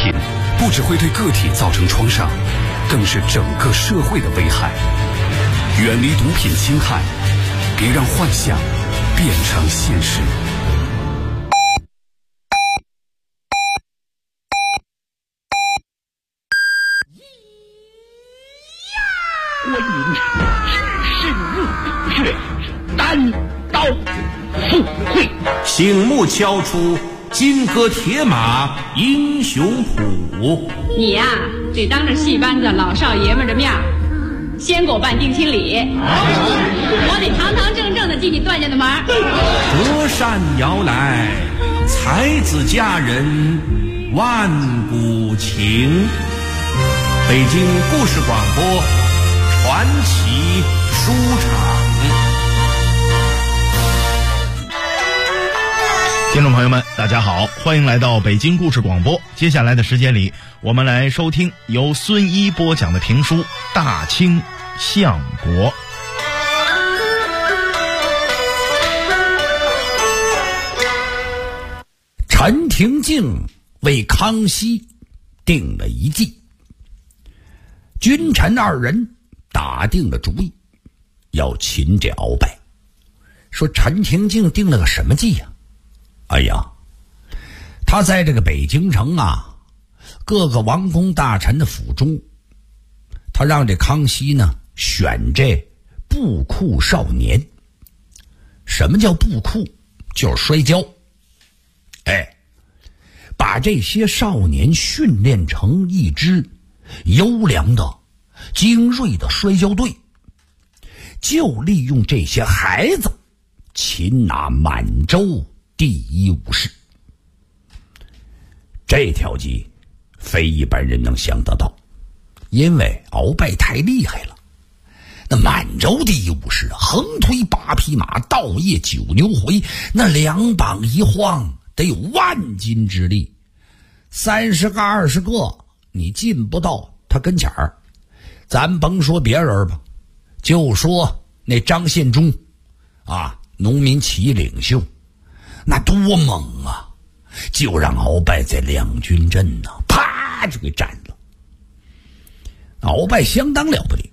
品不只会对个体造成创伤，更是整个社会的危害。远离毒品侵害，别让幻想变成现实。 观音深入虎穴，单刀赴会， 醒目敲出金戈铁马英雄谱。 你呀，得当着戏班子老少爷们的面先给我办定亲礼，我得堂堂正正的进你段家的门。 隔山摇来，才子佳人万古情。北京故事广播传奇书场。 听众朋友们大家好，欢迎来到北京故事广播。接下来的时间里，我们来收听由孙一播讲的评书《大清相国》。 陈廷敬为康熙定了一计，君臣二人打定了主意，要擒这鳌拜。说陈廷敬定了个什么计呀？哎呀，他在这个北京城啊，各个王公大臣的府中，他让这康熙呢选这布库少年。什么叫布库？就是摔跤。把这些少年训练成一支优良的精锐的摔跤队，就利用这些孩子擒拿满洲第一武士。这条计非一般人能想得到，因为鳌拜太厉害了。那满洲第一武士横推8匹马，倒曳9牛回，那2膀一晃得有万斤之力，30个20个你进不到他跟前儿。咱甭说别人吧，就说那张献忠啊，农民起义领袖，那多猛啊，就让鳌拜在两军阵呢啪就给斩了。鳌拜相当了不得。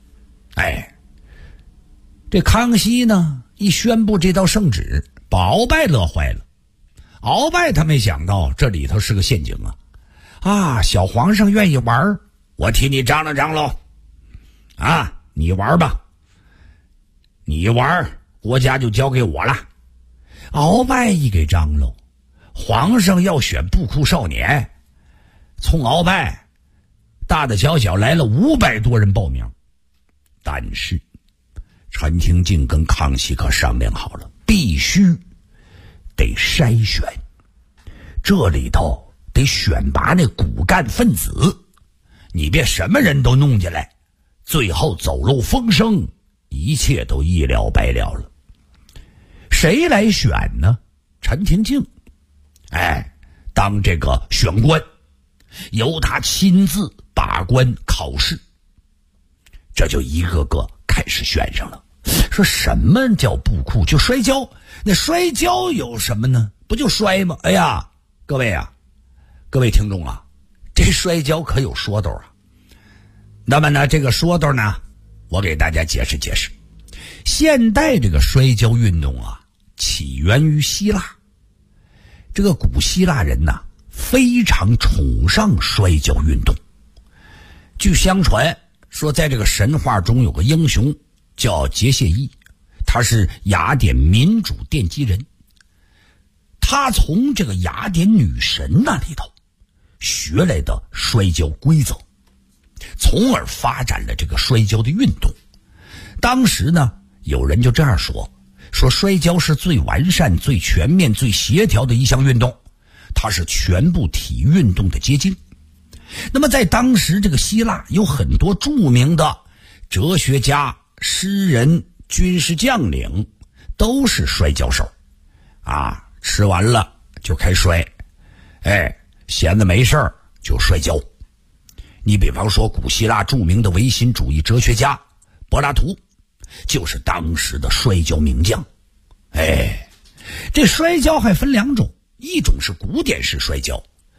这康熙呢一宣布这道圣旨，把鳌拜乐坏了。鳌拜他没想到这里头是个陷阱啊！小皇上愿意玩，我替你张罗张罗啊，你玩吧，你玩国家就交给我了。鳌拜一给张罗，皇上要选布库少年，从鳌拜大大小小来了500多人报名。但是陈廷敬跟康熙可商量好了，必须得筛选，这里头得选拔那骨干分子，你别什么人都弄进来，最后走漏风声，一切都一了百了了。谁来选呢？陈廷敬当这个选官，由他亲自把关考试。这就一个个开始选上了。说什么叫布库？就摔跤。那摔跤有什么呢？不就摔吗？各位听众啊，这摔跤可有说道啊。那么呢，这个说道呢，我给大家解释解释。现代这个摔跤运动啊，起源于希腊。这个古希腊人呢，非常崇尚摔跤运动。据相传说，在这个神话中有个英雄叫杰谢伊，他是雅典民主奠基人。他从这个雅典女神那里头学来的摔跤规则，从而发展了这个摔跤的运动。当时呢，有人就这样说摔跤是最完善、最全面、最协调的一项运动，它是全部体育运动的结晶。那么在当时这个希腊有很多著名的哲学家、诗人、军事将领都是摔跤手啊，吃完了就开摔，闲着没事儿就摔跤。你比方说古希腊著名的唯心主义哲学家柏拉图，就是当时的摔跤名将。这摔跤还分2种，一种是古典式摔跤，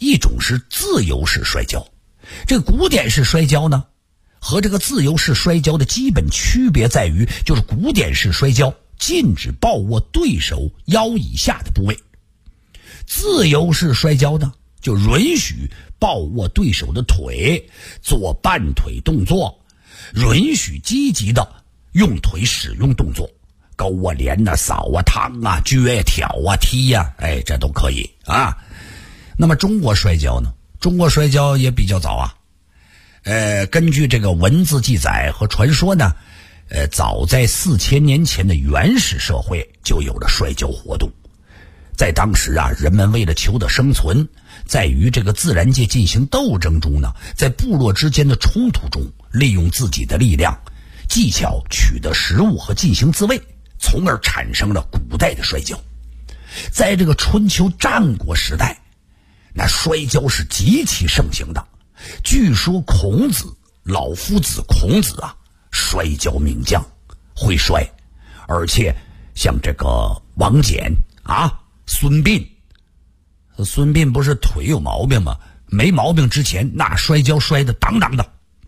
一种是自由式摔跤。这个古典式摔跤呢，和这个自由式摔跤的基本区别在于，就是古典式摔跤禁止抱握对手腰以下的部位，自由式摔跤呢就允许抱握对手的腿，做半腿动作，允许积极的用腿使用动作，勾啊、连啊、扫啊、趟啊、撅啊、挑啊、踢呀，这都可以啊。那么中国摔跤呢？中国摔跤也比较早啊。根据这个文字记载和传说呢，早在4000年前的原始社会就有了摔跤活动。在当时啊，人们为了求得生存，在与这个自然界进行斗争中呢，在部落之间的冲突中，利用自己的力量、技巧取得食物和进行自卫，从而产生了古代的摔跤。在这个春秋战国时代，那摔跤是极其盛行的。据说孔子、老夫子孔子啊，摔跤名将，会摔，而且像这个王翦啊、孙膑不是腿有毛病吗？没毛病之前那摔跤摔得当当的，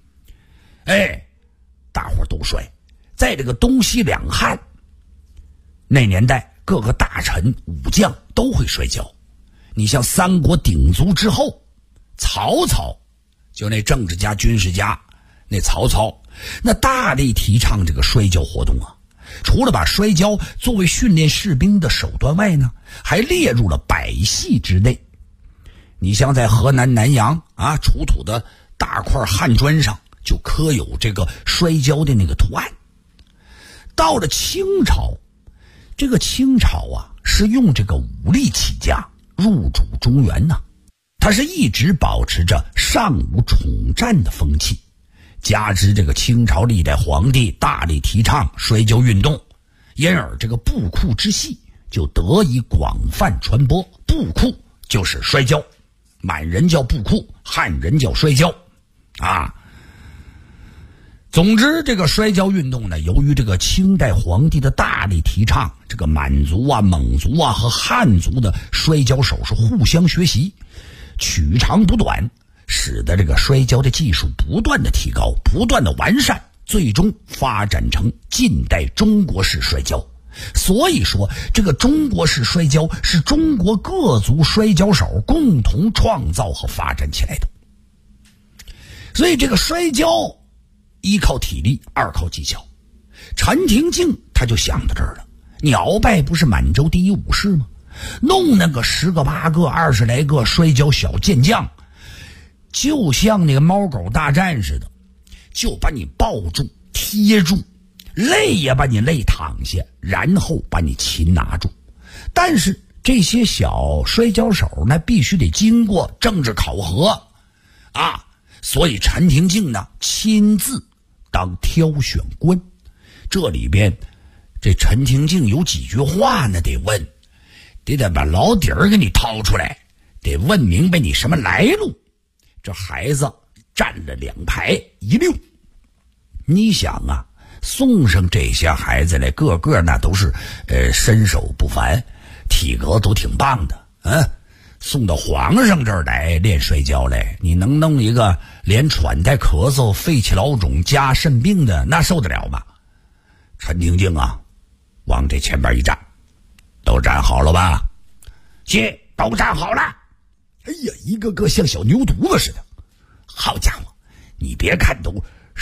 大伙都摔。在这个东西两汉那年代，各个大臣武将都会摔跤。你像三国鼎足之后，曹操就那政治家军事家，那曹操那大力提倡这个摔跤活动啊。除了把摔跤作为训练士兵的手段外呢，还列入了百戏之内。你像在河南南阳啊，出土的大块汉砖上就刻有这个摔跤的那个图案。到了清朝，这个清朝啊是用这个武力起家，入主中原呢，它是一直保持着尚武宠战的风气。加之这个清朝历代皇帝大力提倡摔跤运动，因而这个布库之戏就得以广泛传播。布库就是摔跤，满人叫布库，汉人叫摔跤啊。总之，这个摔跤运动呢，由于这个清代皇帝的大力提倡，这个满族啊、蒙族啊和汉族的摔跤手是互相学习，取长补短，使得这个摔跤的技术不断的提高，不断的完善，最终发展成近代中国式摔跤。所以说，这个中国式摔跤是中国各族摔跤手共同创造和发展起来的。所以这个摔跤一靠体力，二靠技巧。陈廷敬他就想到这儿了，你鳌拜不是满洲第一武士吗？弄那个10个8个20来个摔跤小健将，就像那个猫狗大战似的，就把你抱住贴住，累也把你累躺下，然后把你擒拿住。但是这些小摔跤手那必须得经过政治考核啊，所以陈廷敬呢亲自当挑选官。这里边这陈廷敬有几句话呢得问，得把老底儿给你掏出来，得问明白你什么来路。这孩子站了2排1溜，你想啊，送上这些孩子来，个个那都是身手不凡，体格都挺棒的啊。送到皇上这儿来练摔跤来，你能弄一个连喘带咳嗽、肺气痨肿加肾病的，那受得了吗？陈廷敬啊，往这前边一站，都站好了吧？谢，都站好了。哎呀，一个个像小牛犊子似的。好家伙，你别看都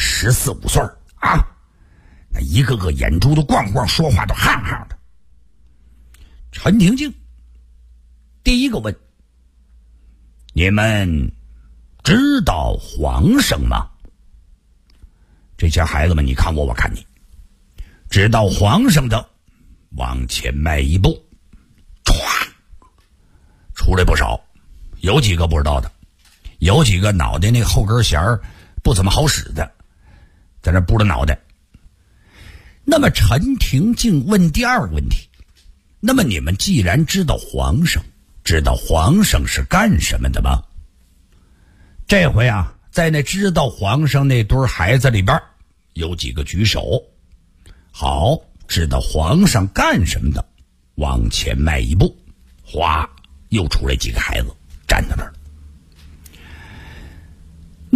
14、15岁啊，那一个个眼珠都光光，说话都憨憨的。陈廷敬第一个问：你们知道皇上吗？这些孩子们，你看我，我看你。知道皇上的往前迈一步，唰，出来不少，有几个不知道的，有几个脑袋那个后根弦不怎么好使的，在那布着脑袋。那么陈廷敬问第二个问题，那么你们既然知道皇上，知道皇上是干什么的吗？这回啊，在那知道皇上那堆孩子里边，有几个举手。好，知道皇上干什么的，往前迈一步，哗，又出来几个孩子站在那儿。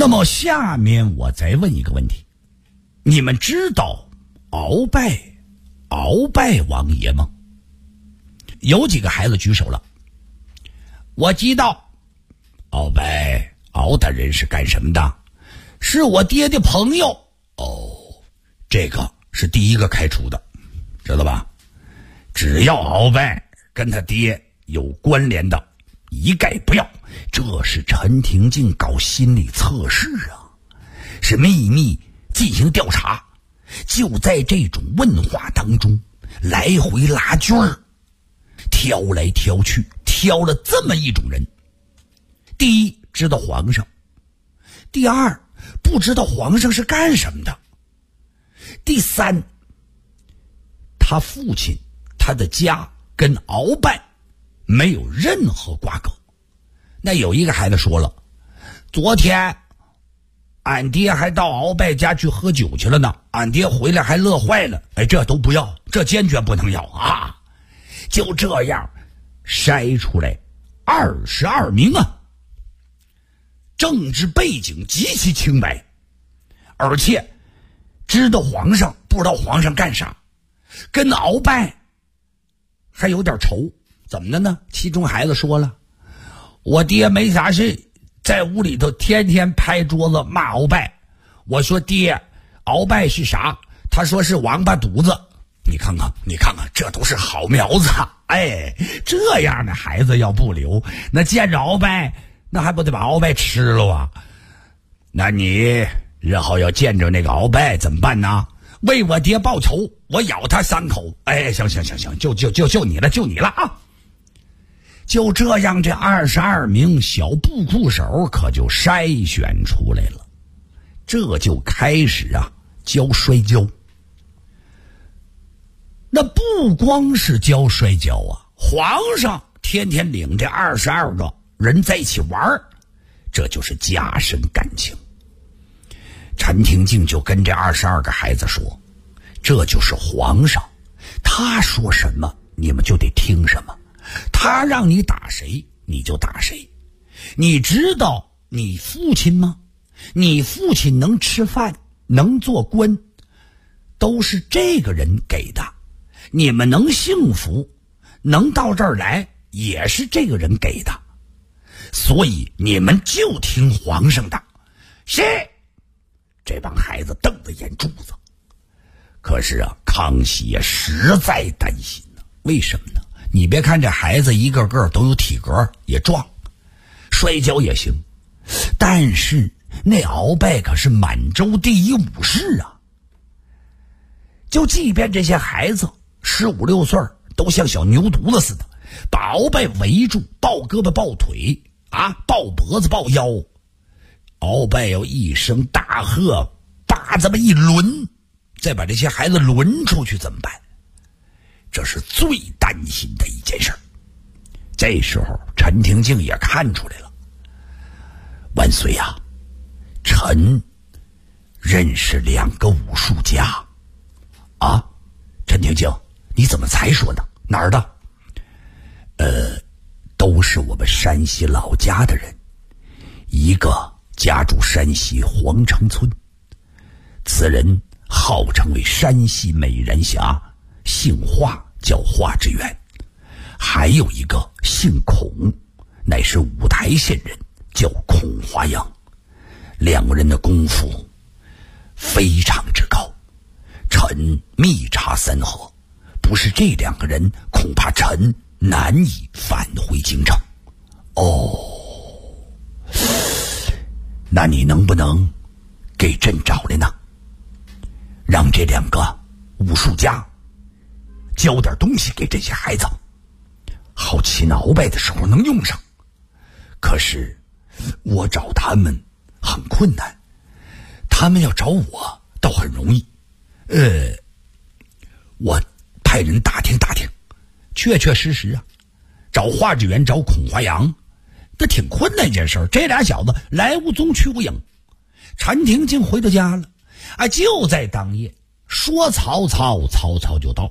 那么下面我再问一个问题，你们知道鳌拜王爷吗？有几个孩子举手了。我知道，鳌大人是干什么的？是我爹的朋友。这个是第一个开除的，知道吧？只要鳌拜跟他爹有关联的，一概不要。这是陈廷敬搞心理测试啊，是秘密进行调查。就在这种问话当中，来回拉锯儿，挑来挑去，挑了这么一种人。第一，知道皇上；第二，不知道皇上是干什么的；第三，他父亲他的家跟鳌拜没有任何瓜葛。那有一个孩子说了，昨天俺爹还到鳌拜家去喝酒去了呢，俺爹回来还乐坏了。这都不要，这坚决不能要啊！就这样筛出来22名啊，政治背景极其清白，而且知道皇上不知道皇上干啥，跟鳌拜还有点仇。怎么的呢？其中孩子说了，我爹没啥事，在屋里头天天拍桌子骂鳌拜。我说爹，鳌拜是啥？他说是王八犊子。你看看，这都是好苗子啊！这样的孩子要不留，那见着鳌拜，那还不得把鳌拜吃了啊？那你日后要见着那个鳌拜怎么办呢？为我爹报仇，我咬他3口。行，就你了啊！就这样，这22名小布库手可就筛选出来了。这就开始教摔跤。那不光是教摔跤啊，皇上天天领这22个人在一起玩，这就是加深感情。陈廷敬就跟这22个孩子说，这就是皇上，他说什么你们就得听什么，他让你打谁你就打谁。你知道你父亲吗？你父亲能吃饭能做官，都是这个人给的。你们能幸福能到这儿来，也是这个人给的。所以你们就听皇上的。是。这帮孩子瞪着眼珠子。可是康熙也实在担心呢。为什么呢？你别看这孩子一个个都有体格，也壮，摔跤也行，但是那鳌拜可是满洲第一武士啊。就即便这些孩子15、16岁都像小牛犊子似的，把鳌拜围住，抱胳膊抱腿抱脖子抱腰。鳌拜要一声大喝，把这么一轮，再把这些孩子轮出去怎么办？这是最担心的一件事。这时候陈廷敬也看出来了，万岁啊，臣认识2个武术家。陈廷敬，你怎么才说呢？哪儿的？都是我们山西老家的人。一个家住山西黄城村，此人号称为山西美人侠，姓华，叫华之源。还有一个姓孔，乃是五台县人，叫孔华阳。2个人的功夫非常之高，臣密查3河，不是这2个人，恐怕臣难以返回京城。那你能不能给朕找来呢？让这2个武术家教点东西给这些孩子，好擒鳌拜的时候能用上。可是我找他们很困难，他们要找我倒很容易。我派人打听打听，确实找华志源找孔华阳这挺困难一件事。这俩小子来无踪去无影。陈廷敬回到家了就在当夜，说曹操就到。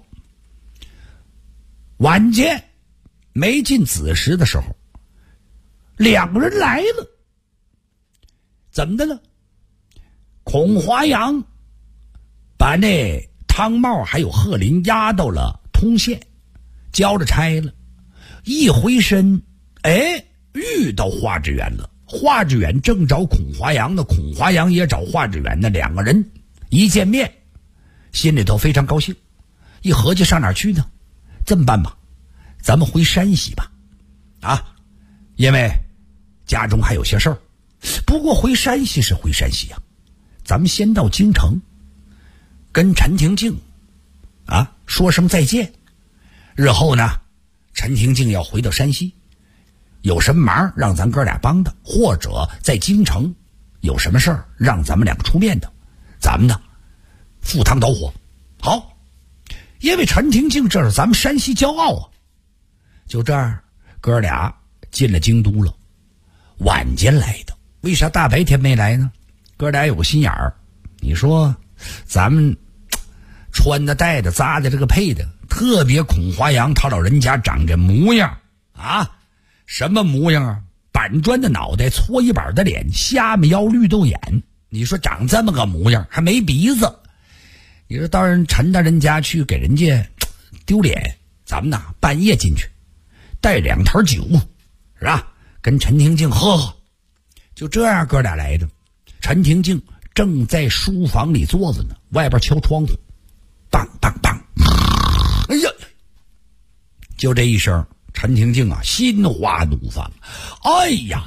晚间没进子时的时候，2个人来了。 怎么的了？孔华阳把那汤茂还有贺林押到了通县，交了差了。一回身，遇到华志远了。华志远正找孔华阳呢，孔华阳也找华志远呢，两个人一见面，心里头非常高兴。一合计上哪儿去呢？这么办吧，咱们回山西吧，因为家中还有些事儿。不过回山西是回山西啊，咱们先到京城，跟陈廷敬说声再见。日后呢，陈廷敬要回到山西，有什么忙让咱哥俩帮的，或者在京城有什么事儿让咱们两个出面的，咱们呢赴汤蹈火。好，因为陈廷敬这是咱们山西骄傲啊。就这样，哥俩进了京都了。晚间来的，为啥大白天没来呢？哥俩有个心眼儿。你说咱们穿的戴的扎的这个配的，特别孔华阳他老人家长这模样什么模样啊？板砖的脑袋，搓衣板的脸，虾米腰，绿豆眼。你说长这么个模样，还没鼻子，你说到人陈大人家去给人家丢脸。咱们呢半夜进去，带2坛酒，是吧？跟陈廷敬喝喝。就这样哥俩来的。陈廷敬正在书房里坐着呢，外边敲窗户，梆梆梆，哎呀！就这一声，陈廷敬心花怒放。哎呀，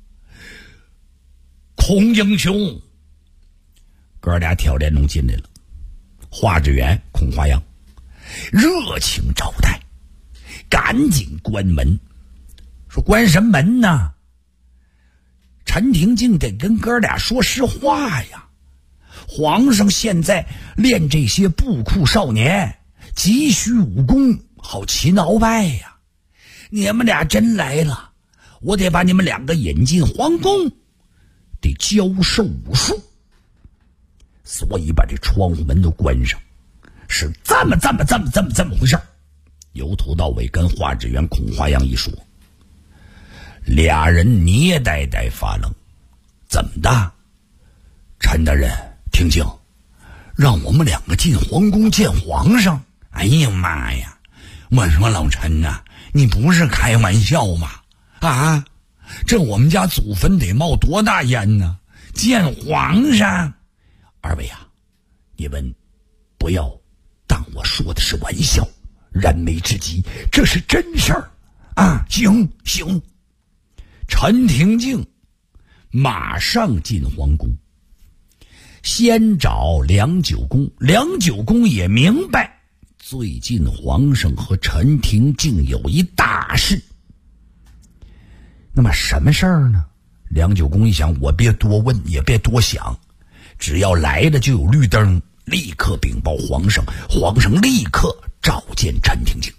孔英雄！哥俩挑帘笼进来了。华志远、孔华阳热情招待，赶紧关门。说关什么门呢？陈廷敬得跟哥俩说实话呀。皇上现在练这些布库少年，急需武功，好擒鳌拜呀。你们俩真来了，我得把你们两个引进皇宫，得教授武术。所以把这窗户门都关上，是这么回事。由头到尾跟华志远、孔华阳一说，俩人捏呆呆发愣。怎么的？陈大人，廷敬，让我们两个进皇宫见皇上。哎呀妈呀！我说老陈你不是开玩笑吗？这我们家祖坟得冒多大烟呢？见皇上！二位你们不要当我说的是玩笑，燃眉之急，这是真事儿行。陈廷敬马上进皇宫，先找梁九公。梁九公也明白最近皇上和陈廷敬有一大事。那么什么事儿呢？梁九公一想，我别多问，也别多想，只要来了就有绿灯，立刻禀报皇上，皇上立刻召见陈廷敬。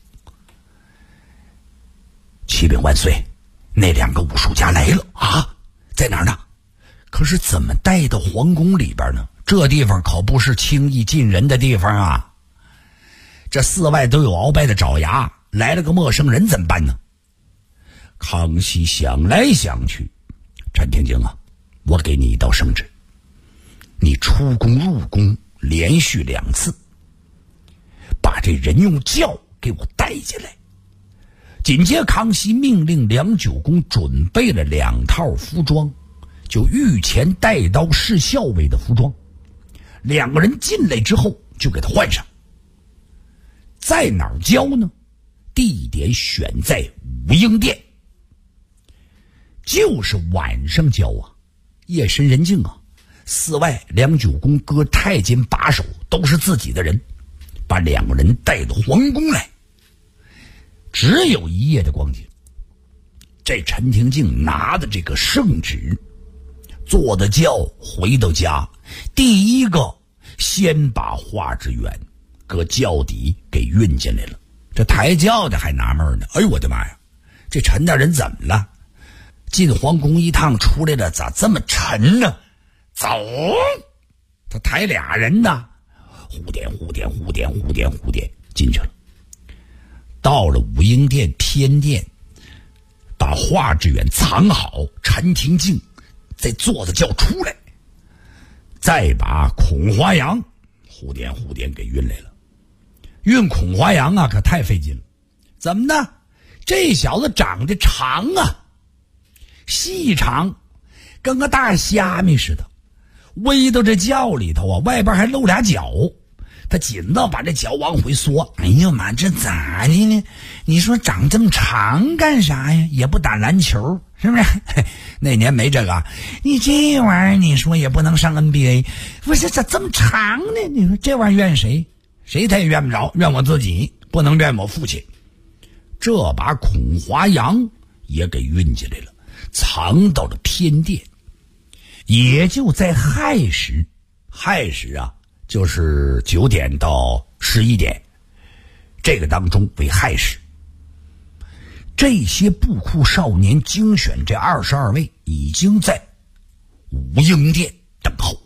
启禀万岁，那2个武术家来了在哪儿呢？可是怎么带到皇宫里边呢？这地方可不是轻易进人的地方这4外都有鳌拜的爪牙，来了个陌生人怎么办呢？康熙想来想去，陈廷敬我给你一道圣旨，你出宫入宫连续2次，把这人用轿给我带进来。紧接康熙命令梁九公准备了2套服装，就御前带刀侍校尉的服装。2个人进来之后就给他换上。在哪儿教呢？地点选在武英殿，就是晚上教夜深人静4外梁九公搁太监把守，都是自己的人，把2个人带到皇宫来。只有一夜的光景，这陈廷敬拿的这个圣旨，坐的轿回到家，第一个先把华志远搁轿底给运进来了。这抬轿的还纳闷呢，哎呦我的妈呀，这陈大人怎么了？进皇宫一趟出来了，咋这么沉呢？走，他抬俩人呢，呼点进去了。到了武英殿偏殿，把华志远藏好，陈廷敬再坐着轿出来，再把孔华阳呼颠给运来了。运孔华阳啊，可太费劲了。怎么呢？这小子长得长啊，细长，跟个大虾米似的，围到这轿里头啊，外边还露俩脚。他紧着把这脚往回缩，哎呀妈，这咋的呢？你说长这么长干啥呀？也不打篮球，是不是？那年没这个，你这玩意儿你说也不能上 NBA， 不是咋这么长呢？你说这玩意儿怨谁？谁他也怨不着，怨我自己，不能怨我父亲。这把孔华阳也给运进来了，藏到了偏殿。也就在亥时啊，就是9点到11点，这个当中为亥时。这些布库少年精选这22位已经在武英殿等候。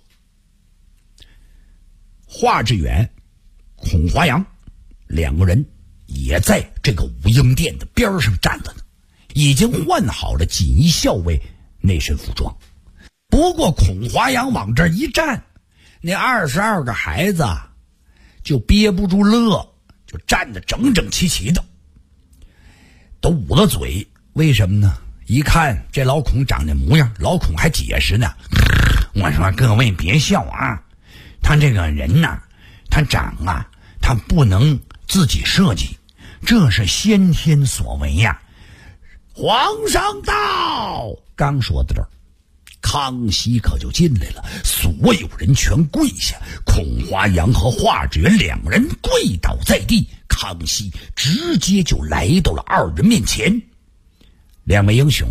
华志远、孔华阳2个人也在这个武英殿的边上站着呢，已经换好了锦衣校尉那身服装。不过孔华阳往这一站，那22个孩子就憋不住乐，就站得整整齐齐的，都捂了嘴。为什么呢？一看这老孔长这模样，老孔还解释呢，我说各位别笑啊，他这个人呐，他长啊，他不能自己设计，这是先天所为呀。皇上到！刚说到这儿，康熙可就进来了，所有人全跪下，孔华阳和华志远2人跪倒在地，康熙直接就来到了2人面前。2位英雄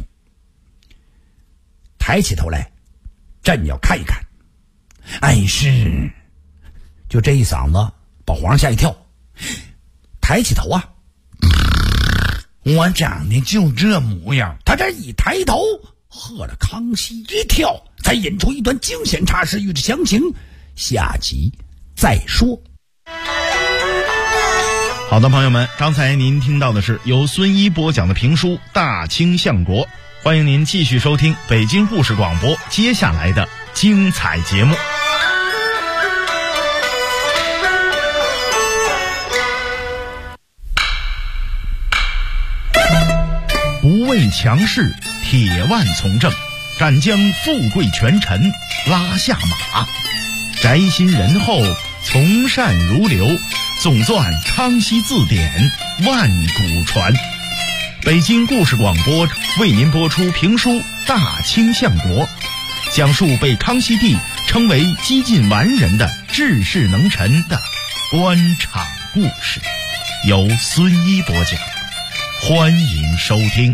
抬起头来，朕要看一看。哎，是，就这一嗓子把皇上吓一跳。抬起头啊，我长得就这模样。他这一抬头，喝了康熙一跳，才引出一段惊险差事。欲知详情，下集再说。 好的，朋友们，刚才您听到的是由孙一播讲的评书《大清相国》，欢迎您继续收听北京故事广播接下来的精彩节目。不畏强势，铁腕从政，敢将富贵权臣拉下马，宅心仁厚，从善如流，总纂康熙字典，万古传。北京故事广播为您播出评书《大清相国》，讲述被康熙帝称为几近完人的治世能臣的官场故事，由孙一播讲，欢迎收听。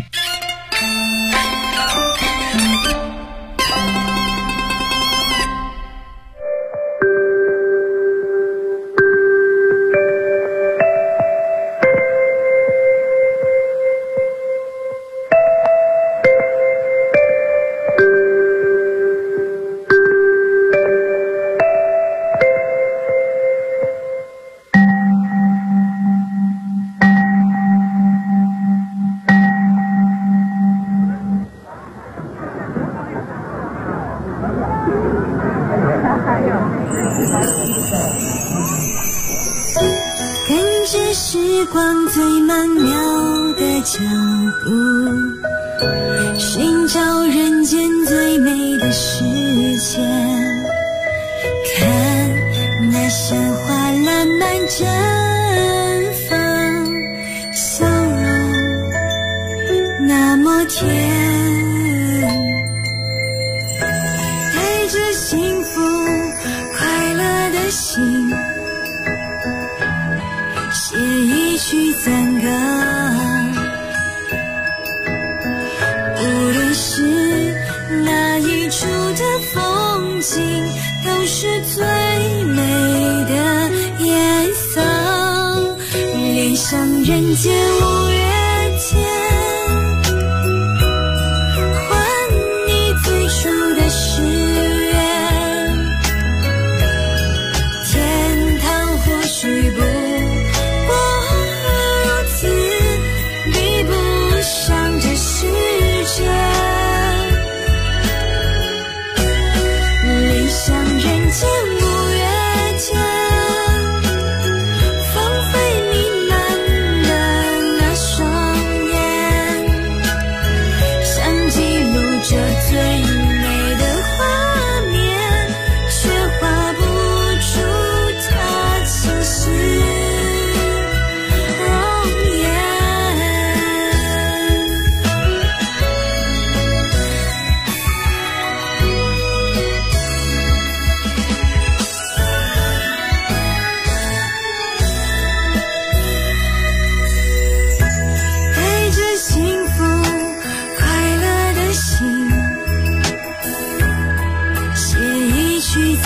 时光最曼妙的脚步，寻找人间最美的世界，看那鲜花烂漫绽放，笑容那么甜，带着幸福快乐的心，写一曲赞歌，无论是哪一处的风景，都是最美的颜色，恋上人间五月天，还你最初的誓言，天堂或许不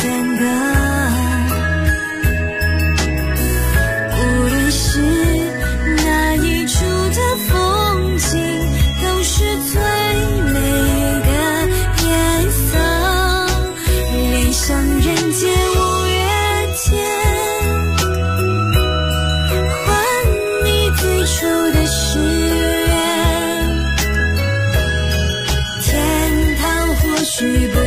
点歌。无论是哪一处的风景，都是最美的颜色。恋上人间五月天，还你最初的誓言。天堂或许不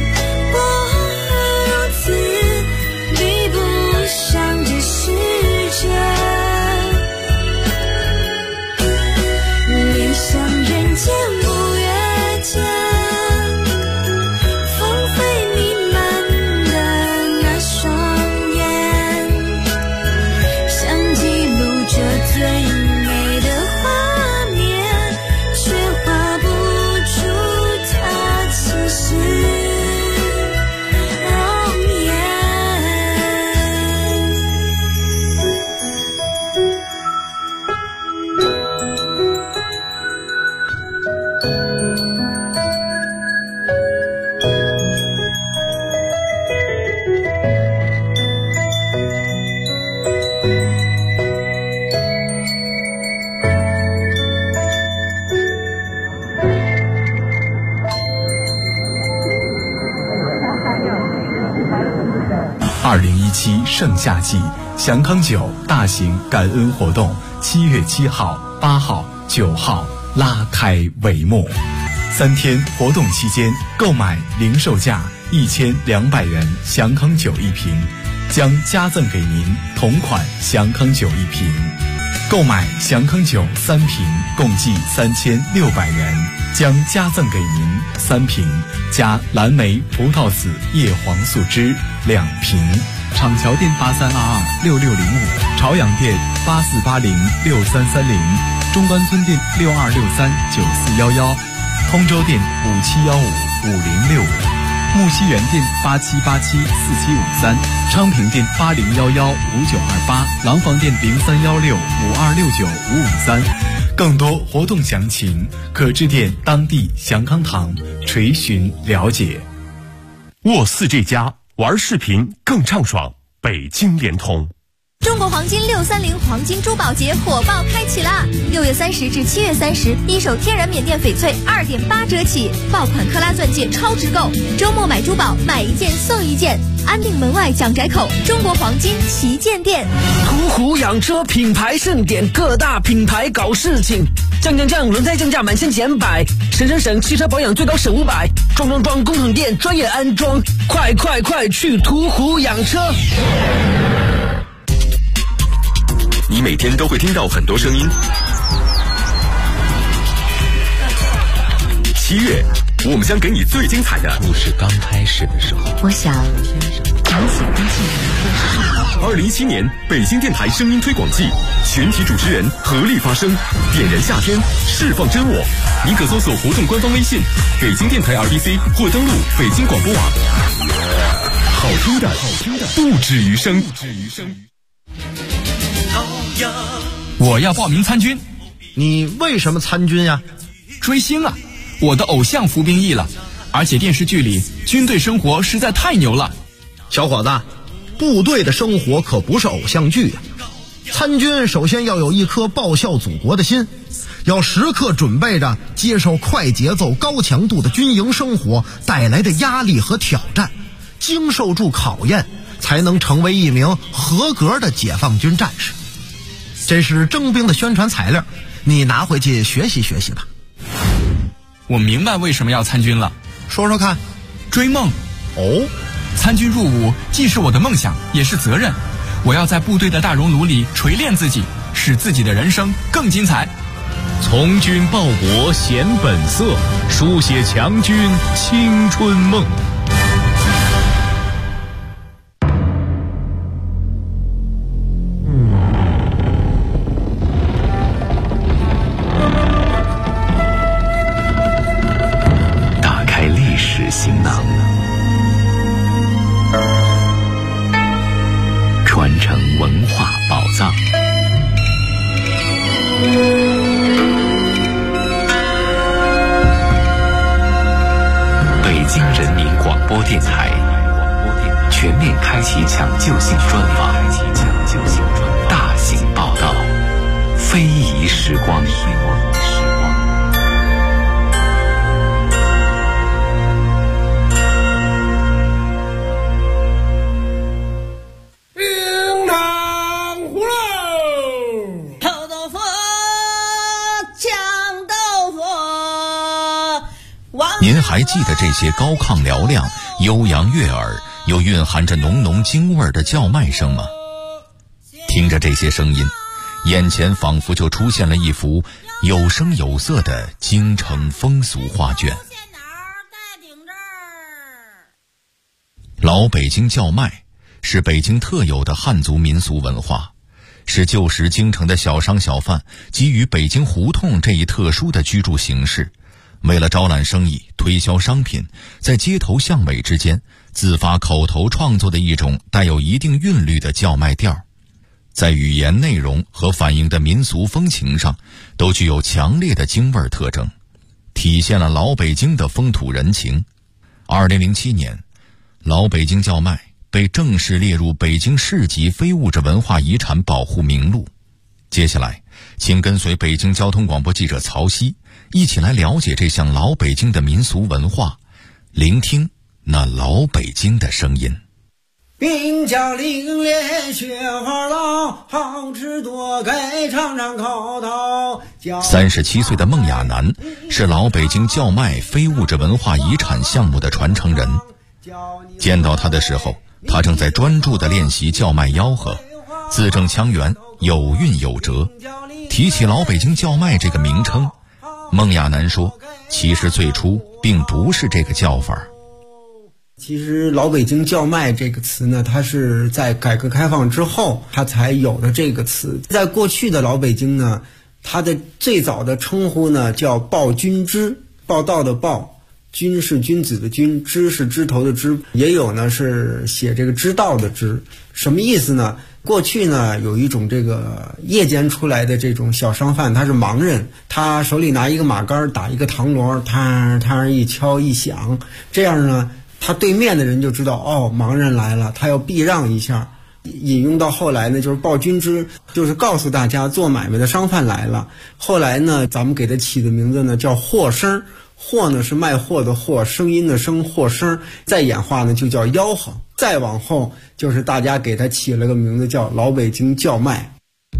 如此，比不上这世界。恋上人间五月天，风飞弥漫的那双眼，想记录这最美的画面，却画不出它其实容颜。 2017盛夏季祥康酒大型感恩活动7月7号、8号、9号拉开帷幕。3天活动期间，购买零售价1200元祥康酒1瓶，将加赠给您同款祥康酒1瓶。购买祥康酒3瓶，共计3600元，将加赠给您3瓶加蓝莓葡萄籽叶黄素汁2瓶。厂桥店83226605，朝阳店84806330，中关村店62639411，通州店57155065，木樨园店87874753，昌平店80115928，廊坊店031652695553。更多活动详情可致电当地祥康堂垂询了解。 沃4G+玩视频更畅爽，北京联通。 中国黄金630黄金珠宝节火爆开启啦！6月30至7月30，一手天然缅甸翡翠2.8折起，爆款克拉钻戒超值购，周末买珠宝买1件送1件，安定门外蒋宅口中国黄金旗舰店。 途虎养车品牌盛典，各大品牌搞事情，降，轮胎降价满千减百，省，汽车保养最高省500，装，工厂店专业安装，快去途虎养车！ 你每天都会听到很多声音。7月，我们将给你最精彩的故事。刚开始的时候， 我想 2017年北京电台声音推广季，全体主持人合力发声，点燃夏天，释放真我。你可搜索活动官方微信北京电台 RBC 或登录北京广播网。好听的不止于声。 我要报名参军。 你为什么参军呀？ 追星啊，我的偶像服兵役了，而且电视剧里军队生活实在太牛了。 小伙子，部队的生活可不是偶像剧啊。参军首先要有一颗报效祖国的心，要时刻准备着接受快节奏高强度的军营生活带来的压力和挑战，经受住考验，才能成为一名合格的解放军战士。这是征兵的宣传材料，你拿回去学习学习吧。 我明白为什么要参军了， 说说看。 追梦。 哦， 参军入伍既是我的梦想，也是责任。我要在部队的大熔炉里锤炼自己，使自己的人生更精彩。 从军报国显本色，书写强军青春梦。 打开历史行囊，传承文化宝藏。北京人民广播电台。 全面开启抢救性专访，大型报道，非遗时光。 您还记得这些高亢嘹亮、悠扬悦耳又蕴含着浓浓京味儿的叫卖声吗？听着这些声音，眼前仿佛就出现了一幅有声有色的京城风俗画卷。老北京叫卖是北京特有的汉族民俗文化，是旧时京城的小商小贩基于北京胡同这一特殊的居住形式，为了招揽生意、推销商品，在街头巷尾之间自发口头创作的一种带有一定韵律的叫卖调，在语言内容和反映的民俗风情上都具有强烈的京味特征，体现了老北京的风土人情。2007年，老北京叫卖被正式列入北京市级非物质文化遗产保护名录。接下来，请跟随北京交通广播记者曹曦一起来了解这项老北京的民俗文化，聆听那老北京的声音。 冰窖凛冽雪花老，好吃多给尝尝口头。 37岁的孟亚楠是老北京叫卖非物质文化遗产项目的传承人。见到他的时候，他正在专注地练习叫卖吆喝，字正腔圆，有韵有辙。提起老北京叫卖这个名称，孟亚楠说，其实最初并不是这个叫法。 其实老北京叫卖这个词呢，它是在改革开放之后它才有的这个词。在过去的老北京呢，它的最早的称呼呢叫报君知，报道的报，君是君子的君，知是枝头的枝，也有呢是写这个知道的知。什么意思呢？过去呢有一种这个夜间出来的这种小商贩，他是盲人，他手里拿一个马杆打一个唐锣，他一敲一响，这样呢他对面的人就知道，哦，盲人来了，他要避让一下。引用到后来呢，就是报君知，就是告诉大家做买卖的商贩来了。后来呢，咱们给他起的名字呢叫货声，货呢是卖货的货，声音的声，货声。再演化呢就叫吆喝，再往后就是大家给他起了个名字叫老北京叫卖。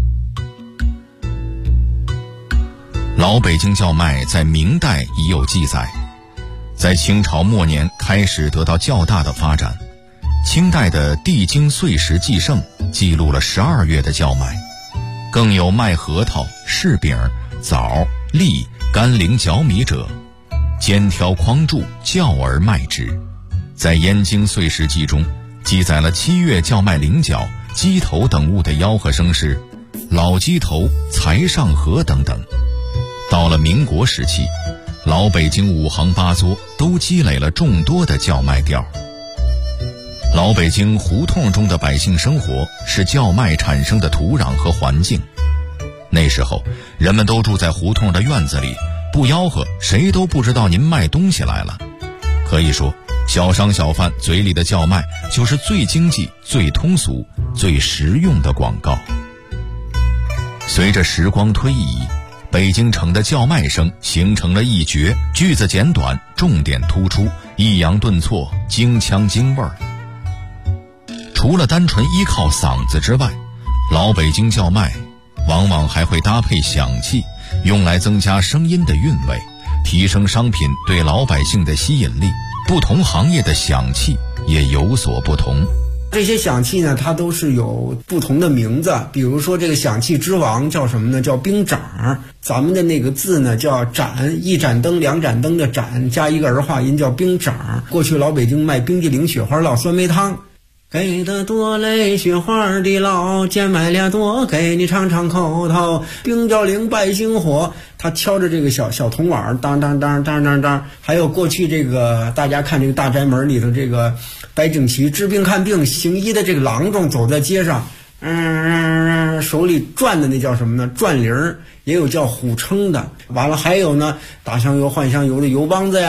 老北京叫卖在明代已有记载，在清朝末年开始得到较大的发展。清代的《地经岁时记胜》记录了12月的叫卖，更有卖核桃、柿饼、枣、栗、干菱、嚼米者，肩挑筐柱，叫而卖之。在《燕京岁时记》中记载了7月叫卖菱角、鸡头等物的吆喝声是老鸡头、财上河等等。到了民国时期，老北京5行8作都积累了众多的叫卖调。老北京胡同中的百姓生活是叫卖产生的土壤和环境。那时候人们都住在胡同的院子里，不吆喝谁都不知道您卖东西来了。可以说，小商小贩嘴里的叫卖就是最经济、最通俗、最实用的广告。随着时光推移，北京城的叫卖声形成了一绝，句子简短，重点突出，抑扬顿挫，京腔京味儿。除了单纯依靠嗓子之外，老北京叫卖往往还会搭配响器，用来增加声音的韵味，提升商品对老百姓的吸引力。不同行业的响器也有所不同。 这些响器呢，它都是有不同的名字。比如说这个响器之王叫什么呢？叫冰盏。咱们的那个字呢叫盏，一盏灯两盏灯的盏加一个儿化音叫冰盏。过去老北京卖冰激凌、雪花酪、酸梅汤，给的多嘞，雪花的酪，贱卖俩多，给你尝尝口头。冰窖铃百姓火，他敲着这个小铜碗，当当当当当当。还有过去这个大家看这个大宅门里头这个摆整齐治病看病行医的这个郎中走在街上，手里转的那叫什么呢？转铃，也有叫虎称的。完了还有呢，打香油换香油的油帮子呀，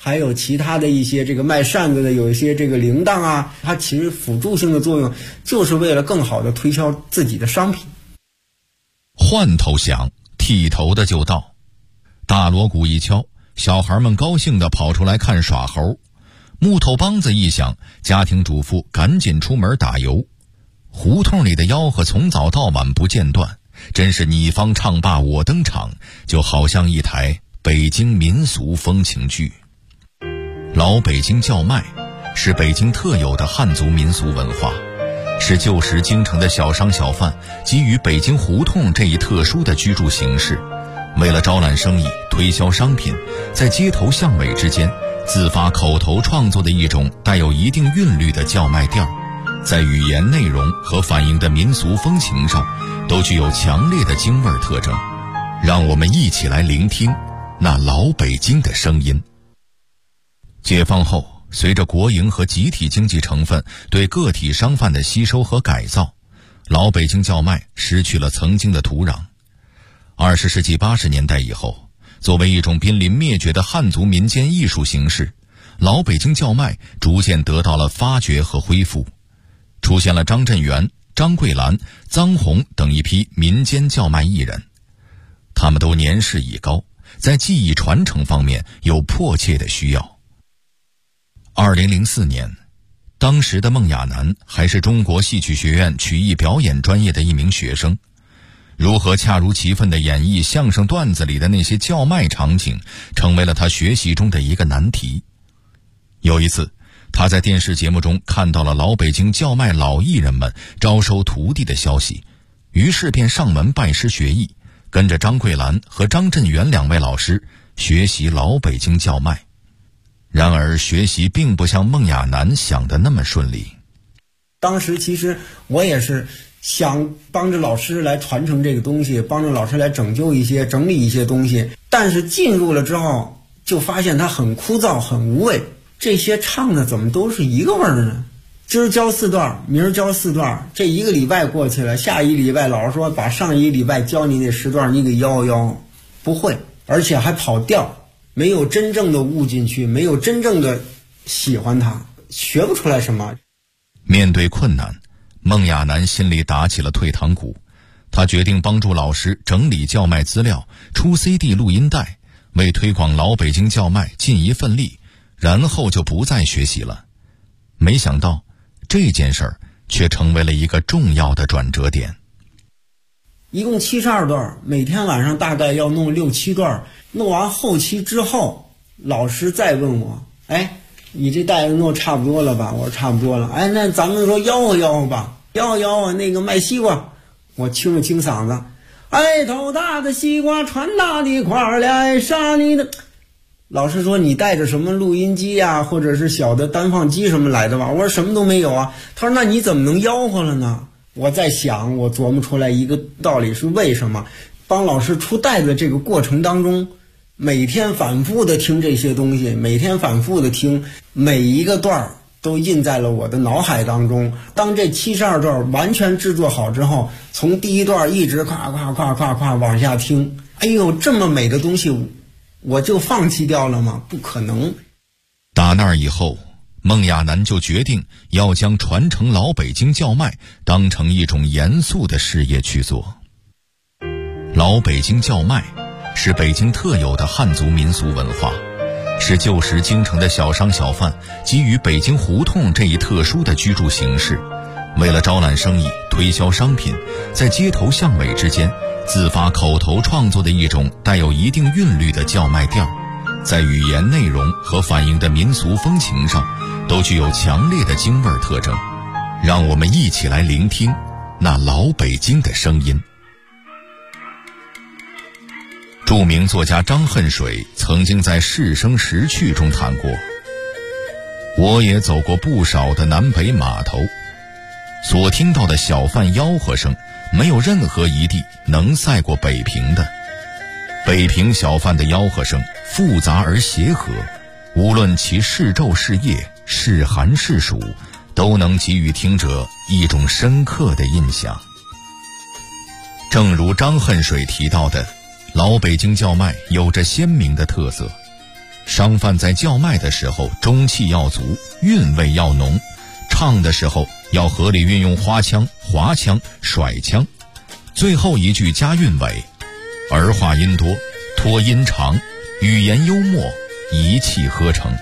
还有其他的一些这个卖扇子的，有一些这个铃铛啊，它其实辅助性的作用，就是为了更好的推销自己的商品。 换头响，剃头的就到。大锣鼓一敲，小孩们高兴地跑出来看耍猴。木头梆子一响，家庭主妇赶紧出门打油。胡同里的吆喝从早到晚不间断，真是你方唱罢我登场，就好像一台北京民俗风情剧。老北京叫卖是北京特有的汉族民俗文化，是旧时京城的小商小贩基于北京胡同这一特殊的居住形式，为了招揽生意、推销商品，在街头巷尾之间自发口头创作的一种带有一定韵律的叫卖调，在语言内容和反映的民俗风情上都具有强烈的京味特征。让我们一起来聆听那老北京的声音。解放后，随着国营和集体经济成分对个体商贩的吸收和改造，老北京叫卖失去了曾经的土壤。20世纪80年代以后，作为一种濒临灭绝的汉族民间艺术形式，老北京叫卖逐渐得到了发掘和恢复，出现了张振元、张桂兰、臧洪等一批民间叫卖艺人。他们都年事已高，在技艺传承方面有迫切的需要。2004年，当时的孟亚楠还是中国戏曲学院曲艺表演专业的一名学生，如何恰如其分地演绎相声段子里的那些叫卖场景，成为了他学习中的一个难题。有一次，他在电视节目中看到了老北京叫卖老艺人们招收徒弟的消息，于是便上门拜师学艺，跟着张桂兰和张振元两位老师学习老北京叫卖。然而学习并不像孟亚楠想的那么顺利。 当时其实我也是想帮着老师来传承这个东西，帮着老师来整理一些东西，但是进入了之后就发现它很枯燥很无味，这些唱的怎么都是一个味儿呢？今儿教4段，明儿教4段，这一个礼拜过去了，下一礼拜老师说把上一礼拜教你那10段你给吆，不会，而且还跑调，没有真正的悟进去，没有真正的喜欢它，学不出来什么。 面对困难，孟亚楠心里打起了退堂鼓。他决定帮助老师整理叫卖资料，出 CD 录音带，为推广老北京叫卖尽一份力，然后就不再学习了。没想到这件事儿却成为了一个重要的转折点。 一共72段，每天晚上大概要弄6、7段，弄完后期之后，老师再问我，你这带弄差不多了吧？我说差不多了。那咱们说吆喝吧，吆那个卖西瓜，我清了清嗓子，头大的西瓜传大的块儿来杀你的。老师说你带着什么录音机呀，或者是小的单放机什么来的吧？我说什么都没有啊。他说那你怎么能吆喝了呢？我在想，我琢磨出来一个道理是为什么。帮老师出带的这个过程当中，每天反复的听这些东西，每天反复的听，每一个段都印在了我的脑海当中。当这72段完全制作好之后，从第一段一直夸往下听，这么美的东西我就放弃掉了吗？不可能。 打那儿以后，孟亚楠就决定要将传承老北京叫卖当成一种严肃的事业去做。老北京叫卖是北京特有的汉族民俗文化，是旧时京城的小商小贩基于北京胡同这一特殊的居住形式，为了招揽生意、推销商品，在街头巷尾之间自发口头创作的一种带有一定韵律的叫卖调，在语言内容和反映的民俗风情上都具有强烈的京味特征。让我们一起来聆听那老北京的声音。著名作家张恨水曾经在《市声识趣》中谈过，我也走过不少的南北码头，所听到的小贩吆喝声没有任何一地能赛过北平的。北平小贩的吆喝声复杂而协和，无论其是昼是夜、是寒是暑，都能给予听者一种深刻的印象。正如张恨水提到的，老北京叫卖有着鲜明的特色， 商贩在叫卖的时候中气要足，韵味要浓，唱的时候要合理运用花腔、滑腔、甩腔，最后一句加韵尾，儿化音多，拖音长，语言幽默，一气呵成。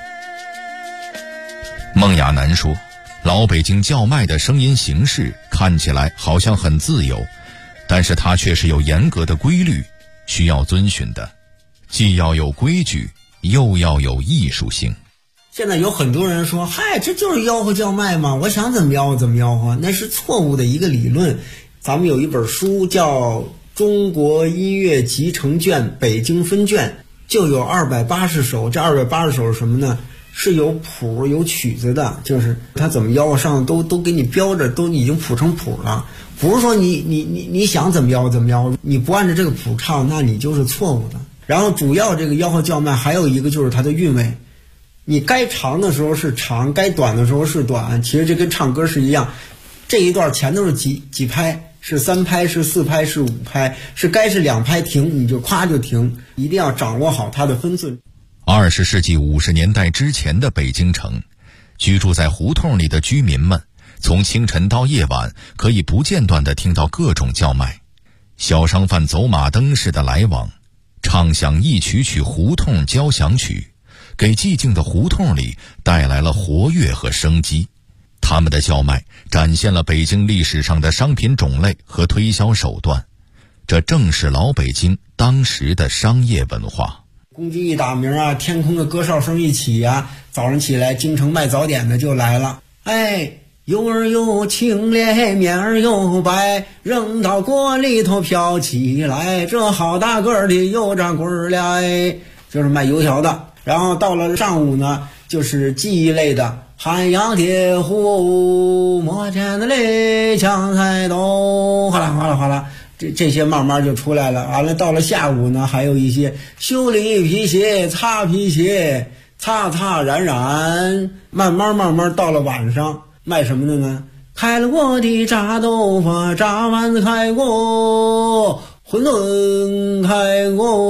孟亚楠说，老北京叫卖的声音形式看起来好像很自由，但是它却是有严格的规律需要遵循的，既要有规矩，又要有艺术性。 现在有很多人说，嗨，这就是吆喝叫卖嘛，我想怎么吆喝怎么吆喝，那是错误的一个理论。咱们有一本书叫《中国音乐集成卷北京分卷》，就有280首，这280首是什么呢？是有谱有曲子的，就是他怎么吆喝上都给你标着，都已经谱成谱了，不是说你想怎么吆喝怎么吆喝，你不按照这个谱唱，那你就是错误的。然后主要这个吆喝叫卖还有一个就是它的韵味，你该长的时候是长，该短的时候是短，其实这跟唱歌是一样，这一段前头是几拍，是3拍是4拍是5拍，是该是2拍停你就夸就停，一定要掌握好它的分寸。 20世纪50年代之前的北京城，居住在胡同里的居民们，从清晨到夜晚可以不间断地听到各种叫卖，小商贩走马灯似的来往，唱响一曲曲胡同交响曲，给寂静的胡同里带来了活跃和生机。他们的叫卖展现了北京历史上的商品种类和推销手段，这正是老北京当时的商业文化。 公鸡一打鸣啊，天空的歌哨声一起啊，早上起来京城卖早点的就来了。哎，油儿又清咧，面儿又白，扔到锅里头飘起来，这好大个的油炸棍儿来，就是卖油条的。然后到了上午呢，就是技艺类的，汉阳铁壶，磨尖的嘞，抢菜刀，哗啦哗啦哗啦，这些慢慢就出来了。完了到了下午呢，还有一些修理皮鞋、擦皮鞋、擦擦染染，慢慢到了晚上卖什么的呢？开了锅的炸豆腐，炸丸子开锅，馄饨开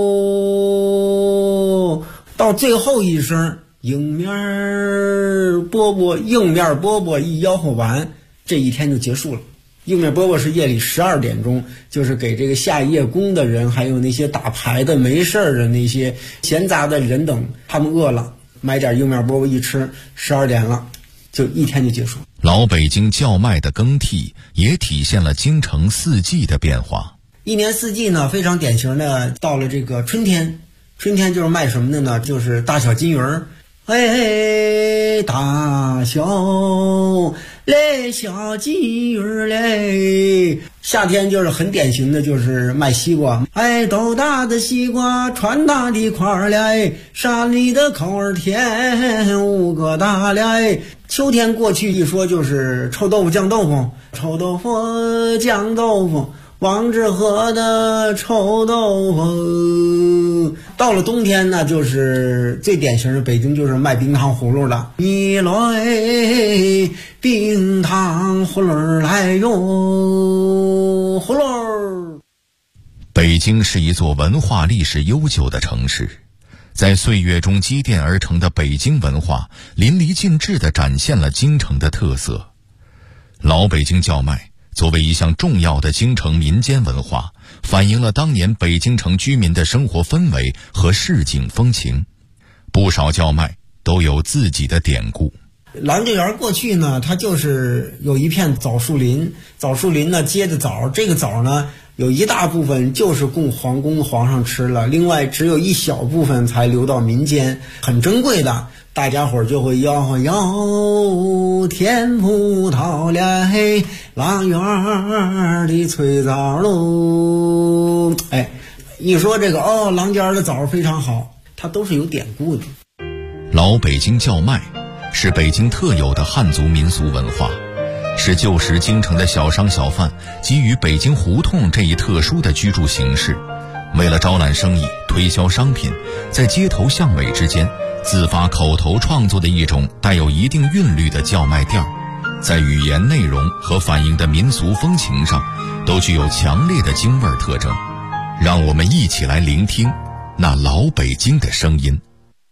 锅，到最后一声硬面饽饽一吆喝完，这一天就结束了。硬面饽饽是夜里12点钟，就是给这个下夜工的人，还有那些打牌的没事儿的那些闲杂的人等，他们饿了买点硬面饽饽一吃，12点了就一天就结束。 老北京叫卖的更替也体现了京城四季的变化。 一年四季呢，非常典型的到了这个春天就是卖什么的呢？就是大小金鱼儿，哎，大小嘞小金鱼儿嘞。夏天就是很典型的就是卖西瓜，哎，豆大的西瓜，川大的块儿嘞，山里的口儿甜，5个大嘞。秋天过去一说就是臭豆腐酱豆腐，臭豆腐酱豆腐，王致和的臭豆腐。到了冬天呢，就是最典型的北京就是卖冰糖葫芦的，你来冰糖葫芦来哟，葫芦。 北京是一座文化历史悠久的城市，在岁月中积淀而成的北京文化淋漓尽致地展现了京城的特色。老北京叫卖作为一项重要的京城民间文化，反映了当年北京城居民的生活氛围和市井风情。不少叫卖都有自己的典故。 兰桂园过去呢，它就是有一片枣树林，枣树林呢结的枣，这个枣呢有一大部分就是供皇宫的皇上吃了，另外只有一小部分才流到民间，很珍贵的。大家伙就会吆喝哟，甜葡萄嘞，郎园的脆枣喽。哎，一说这个郎家的枣非常好，它都是有典故的。 老北京叫卖是北京特有的汉族民俗文化，是旧时京城的小商小贩基于北京胡同这一特殊的居住形式，为了招揽生意、推销商品，在街头巷尾之间自发口头创作的一种带有一定韵律的叫卖调，在语言内容和反映的民俗风情上都具有强烈的京味特征。让我们一起来聆听那老北京的声音。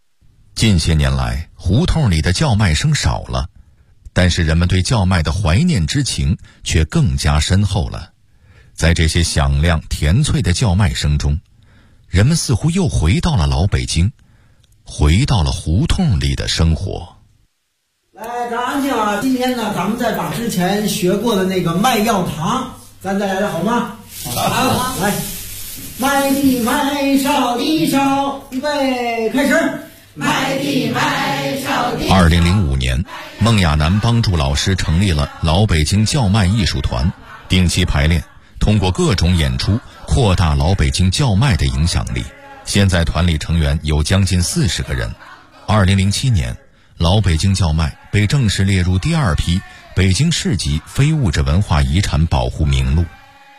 近些年来，胡同里的叫卖声少了，但是人们对叫卖的怀念之情却更加深厚了。在这些响亮甜脆的叫卖声中，人们似乎又回到了老北京，回到了胡同里的生活。 来，咱安静啊！今天呢，咱们再把之前学过的那个卖药堂，咱再来好吗？好，来，卖地卖烧地烧，预备，开始。卖地卖烧地。 2005年，孟亚楠帮助老师成立了老北京叫卖艺术团，定期排练，通过各种演出扩大老北京叫卖的影响力。现在团里成员有将近40个人。2007年，老北京叫卖被正式列入第2批北京市级非物质文化遗产保护名录。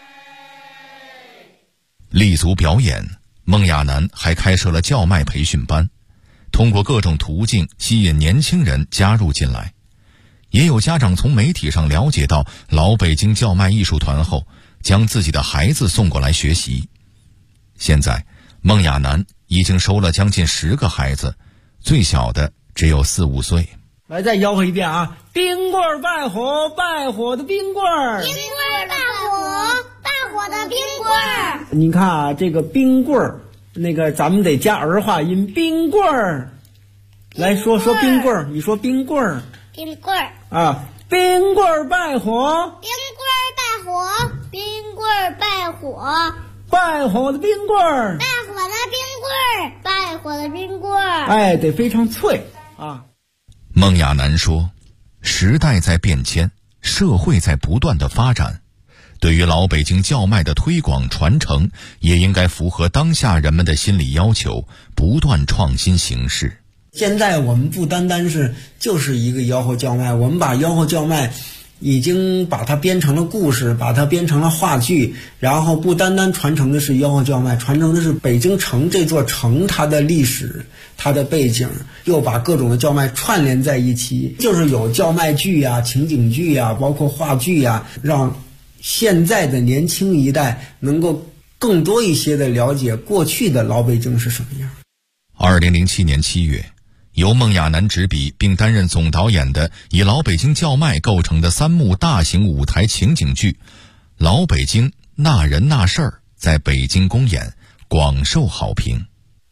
立足表演，孟亚楠还开设了叫卖培训班，通过各种途径吸引年轻人加入进来。也有家长从媒体上了解到老北京叫卖艺术团后，将自己的孩子送过来学习。现在孟亚楠已经收了将近10个孩子，最小的只有4、5岁。 来，再吆喝一遍啊！冰棍儿拜火，拜火的冰棍儿， 冰棍儿拜火，拜火的冰棍儿。 你看啊，这个冰棍儿，那个咱们得加儿化音，冰棍儿。来说冰棍儿，你说冰棍儿。 冰棍儿啊，冰棍儿拜火， 冰棍儿拜火，冰棍儿拜火， 拜火的冰棍儿， 拜火的冰棍儿，拜火的冰棍儿。 哎，得非常脆啊。 孟亚楠说，时代在变迁，社会在不断的发展，对于老北京叫卖的推广传承，也应该符合当下人们的心理要求，不断创新形式。 现在我们不单单是就是一个吆喝叫卖，我们把吆喝叫卖已经把它编成了故事，把它编成了话剧，然后不单单传承的是吆喝叫卖，传承的是北京城这座城它的历史，它的背景，又把各种的叫卖串联在一起，就是有叫卖剧啊、情景剧啊，包括话剧啊，让现在的年轻一代能够更多一些的了解过去的老北京是什么样。 2007年7月，由孟亚楠执笔并担任总导演的以老北京叫卖构成的3幕大型舞台情景剧《老北京那人那事儿》在北京公演，广受好评。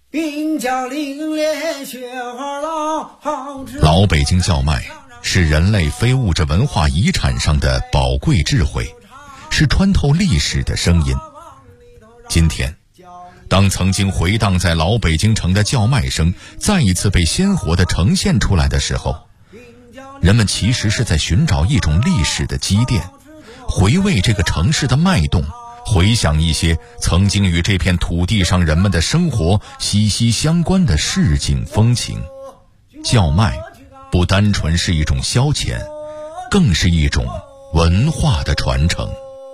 老北京叫卖是人类非物质文化遗产上的宝贵智慧，是穿透历史的声音。今天，当曾经回荡在老北京城的叫卖声再一次被鲜活地呈现出来的时候，人们其实是在寻找一种历史的积淀，回味这个城市的脉动，回想一些曾经与这片土地上人们的生活息息相关的市井风情。叫卖不单纯是一种消遣，更是一种文化的传承。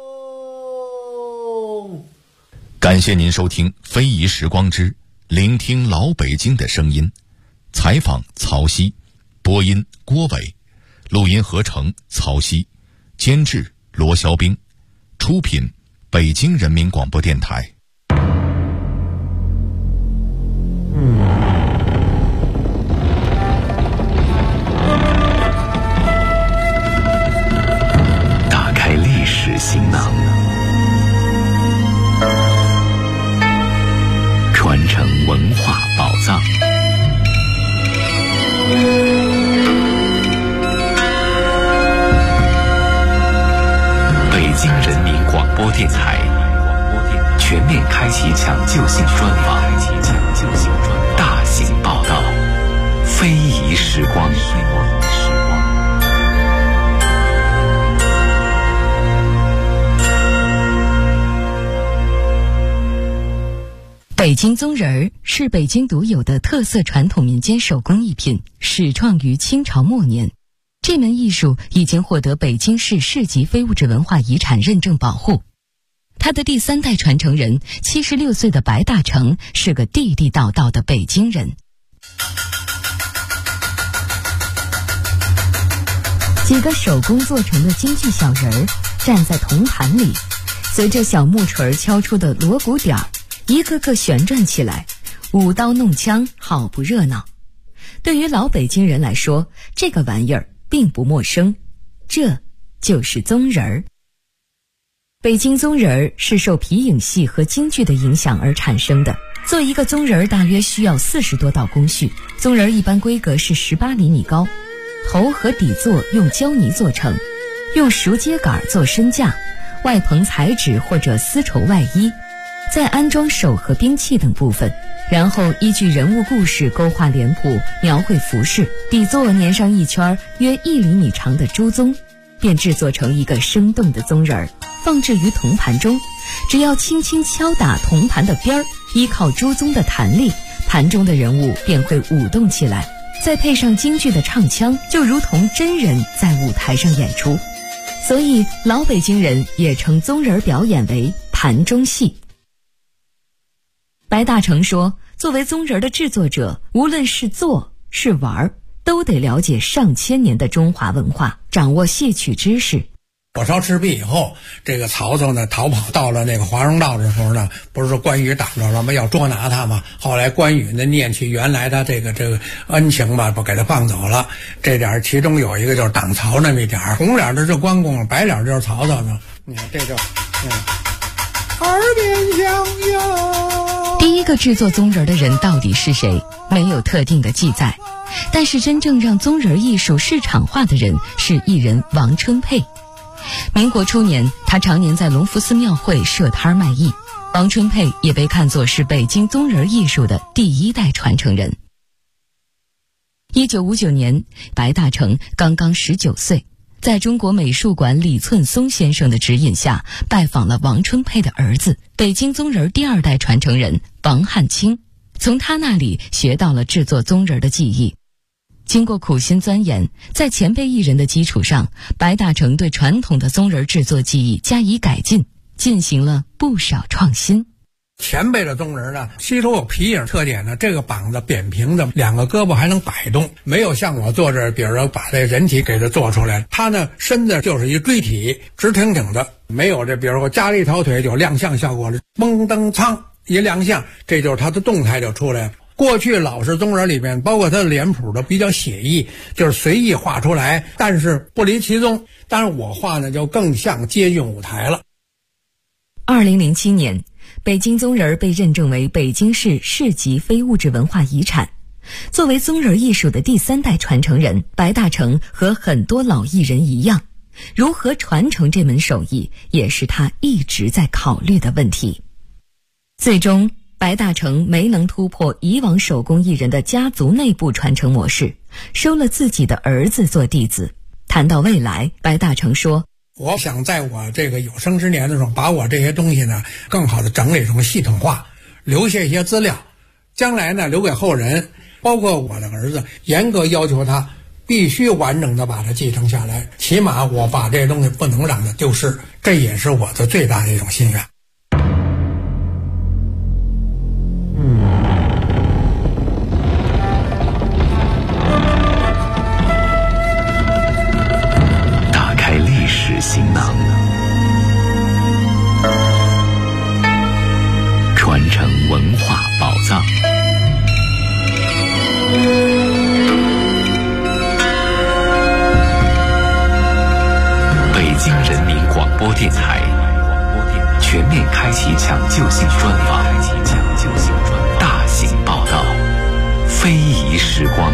感谢您收听《非遗时光之聆听老北京的声音》，采访曹曦，播音郭伟，录音合成曹曦，监制罗肖兵，出品北京人民广播电台。 打开历史行囊，传承文化宝藏。北京人民广播电台全面开启抢救性专访，大型报道，非遗时光。 北京宗人儿是北京独有的特色传统民间手工艺品，始创于清朝末年。这门艺术已经获得北京市市级非物质文化遗产认证保护。他的第3代传承人76岁的白大成是个地地道道的北京人。几个手工做成的京剧小人儿站在铜盘里，随着小木锤敲出的锣鼓点儿，一个个旋转起来，舞刀弄枪，好不热闹。 对于老北京人来说，这个玩意儿并不陌生，这就是棕仁儿。北京棕仁儿是受皮影戏和京剧的影响而产生的。做一个棕仁儿大约需要40多道工序，棕仁儿一般规格是18厘米高，头和底座用胶泥做成，用熟秸秆做身架，外棚彩纸或者丝绸外衣，再安装手和兵器等部分，然后依据人物故事勾画脸谱，描绘服饰，底座粘上一圈约1厘米长的猪鬃，便制作成一个生动的棕仁儿，放置于铜盘中。只要轻轻敲打铜盘的边儿，依靠猪鬃的弹力，盘中的人物便会舞动起来，再配上京剧的唱腔，就如同真人在舞台上演出。所以老北京人也称棕仁儿表演为盘中戏。白大成说，作为棕仁儿的制作者，无论是做是玩，都得了解上千年的中华文化，掌握戏曲知识。 火烧赤壁以后，这个曹操呢逃跑到了那个华容道的时候呢，不是说关羽挡着了吗？要捉拿他嘛。后来关羽呢念起原来他这个恩情吧，不给他放走了。这点其中有一个就是挡曹那么一点，红脸的是关公，白脸就是曹操呢。你看这就耳边响哟。 第一个制作棕仁的人到底是谁？没有特定的记载。但是真正让棕仁艺术市场化的人是艺人王春佩。民国初年，他常年在隆福寺庙会设摊卖艺。王春佩也被看作是北京棕仁艺术的第1代传承人。1959年，白大成刚刚19岁，在中国美术馆李寸松先生的指引下，拜访了王春佩的儿子，北京棕仁第2代传承人王汉卿，从他那里学到了制作棕仁的技艺。经过苦心钻研，在前辈艺人的基础上，白大成对传统的棕仁制作技艺加以改进，进行了不少创新。 前辈的棕仁呢，吸收有皮影特点呢，这个膀子扁平的，2个胳膊还能摆动，没有像我做这，比如说把这人体给它做出来，它呢身子就是一锥体，直挺挺的，没有这比如说加了一条腿就亮相效果了，嘣噔噌一亮相，这就是它的动态就出来了。过去老式棕仁里面，包括它的脸谱都比较写意，就是随意画出来，但是不离其宗。但是我画呢，就更像接近舞台了。 2007年，北京棕仁被认证为北京市市级非物质文化遗产。作为棕仁艺术的第3代传承人，白大成和很多老艺人一样，如何传承这门手艺，也是他一直在考虑的问题。最终，白大成没能突破以往手工艺人的家族内部传承模式，收了自己的儿子做弟子。谈到未来，白大成说， 我想在我这个有生之年的时候，把我这些东西呢更好的整理成系统化，留下一些资料，将来呢留给后人，包括我的儿子，严格要求他必须完整的把它继承下来，起码我把这些东西不能让它丢失，这也是我的最大的一种心愿。 行囊，传承文化宝藏。北京人民广播电台全面开启抢救性专访，大型报道，非遗时光。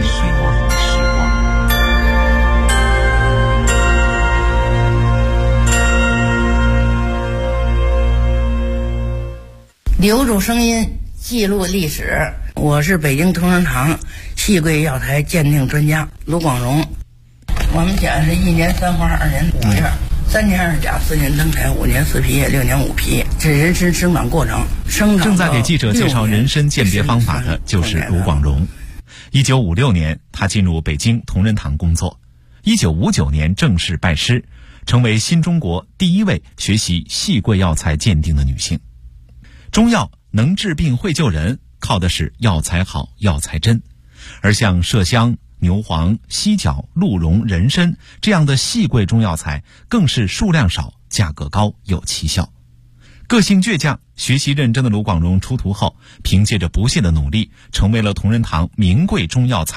留住声音，记录历史。我是北京同仁堂戏柜药材鉴定专家卢广荣。我们讲是1年3花，2年5叶，3年2甲，4年登台，5年4皮叶，6年5皮，这人参生长过程。 正在给记者介绍人参鉴别方法的就是卢广荣。1956年，他进入北京同仁堂工作。1959年正式拜师，成为新中国第1位学习戏柜药材鉴定的女性。中药能治病会救人，靠的是药材好，药材真。而像麝香、牛黄、犀角、鹿茸、人参这样的细贵中药材，更是数量少，价格高，有奇效。个性倔强、学习认真的卢广荣出徒后，凭借着不懈的努力，成为了同仁堂名贵中药材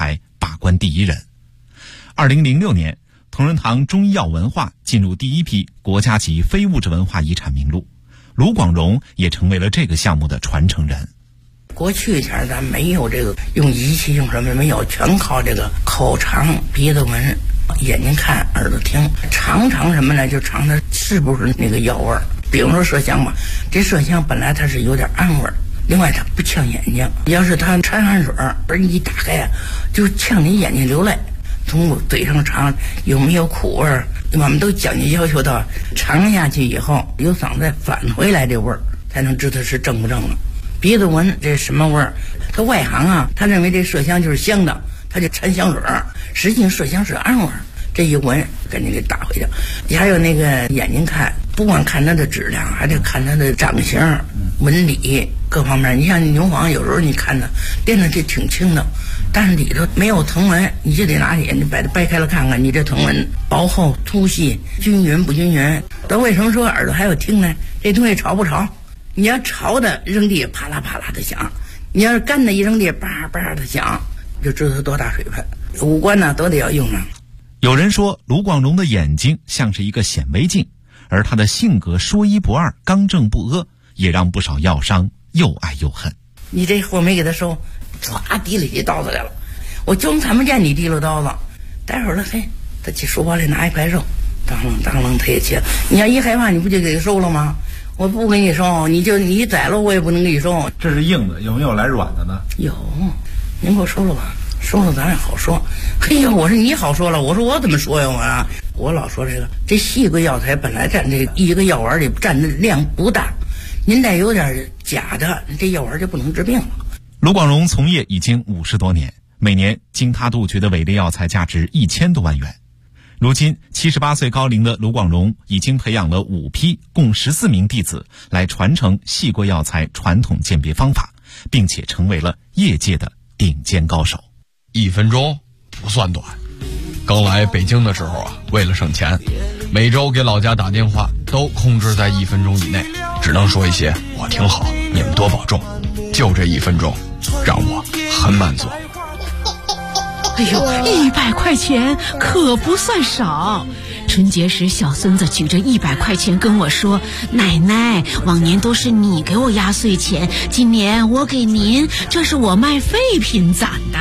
把关第一人。2006年，同仁堂中医药文化进入第一批国家级非物质文化遗产名录，卢广荣也成为了这个项目的传承人。 过去前咱没有这个用仪器用什么没有，全靠这个口尝、鼻子闻、眼睛看、耳朵听，尝什么呢？就尝它是不是那个药味儿。比如说麝香吧，这麝香本来它是有点暗味儿，另外它不呛眼睛。要是它掺汗水儿一打开啊，就呛你眼睛流泪。从我嘴上尝有没有苦味儿，我们都讲究要求到尝下去以后有嗓子返回来这味儿，才能知道是正不正了。鼻子闻这什么味儿？他外行啊，他认为这麝香就是香的，他就掺香水儿，实际上麝香是暗味儿。这一闻赶紧给打回去。还有那个眼睛看，不光看它的质量，还得看它的长相、纹理各方面。你像牛黄，有时候你看它掂着这挺轻的，但是里头没有藤纹，你就得拿眼睛把它掰开了看看，你这藤纹薄厚、粗细、均匀不均匀。但为什么说耳朵还有听呢？这东西潮不潮？你要潮的扔地啪啦啪啦的响，你要是干的一扔地叭叭的响，就知道它多大水分。五官呢都得要用上。 有人说卢广荣的眼睛像是一个显微镜，而他的性格说一不二、刚正不阿，也让不少药商又爱又恨。 你这货没给他收，唰提了起刀子来了，我就看不见你提了刀子。待会儿了，嘿，他去书包里拿一块肉，当啷当啷他也切。你要一害怕，你不就给他收了吗？我不给你收，你宰了我也不能给你收。 这是硬的，有没有来软的呢？ 有，您给我收了吧。收了咱也好说。嘿呀，我说你好说了，我说我怎么说呀？我老说这细桂药材本来占这一个药丸里占的量不大，您再有点假的，这药丸就不能治病了。 卢广荣从业已经50多年，每年经他杜绝的伪劣药材价值1000多万元。如今78岁高龄的卢广荣已经培养了5批共14名弟子来传承细桂药材传统鉴别方法，并且成为了业界的顶尖高手。 1分钟不算短。刚来北京的时候啊，为了省钱，每周给老家打电话都控制在1分钟以内，只能说一些我挺好，你们多保重。就这1分钟让我很满足。 哎呦，100块钱可不算少。春节时小孙子举着100块钱跟我说，奶奶，往年都是你给我压岁钱，今年我给您，这是我卖废品攒的。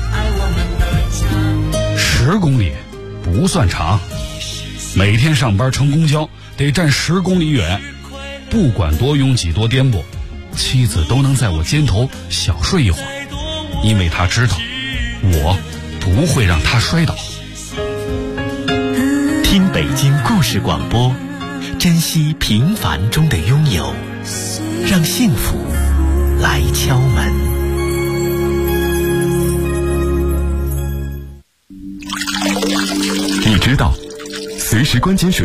10公里不算长，每天上班乘公交得站10公里远，不管多拥挤多颠簸，妻子都能在我肩头小睡一会儿，因为她知道我不会让她摔倒。 听北京故事广播，珍惜平凡中的拥有，让幸福来敲门。 你知道，随时关节水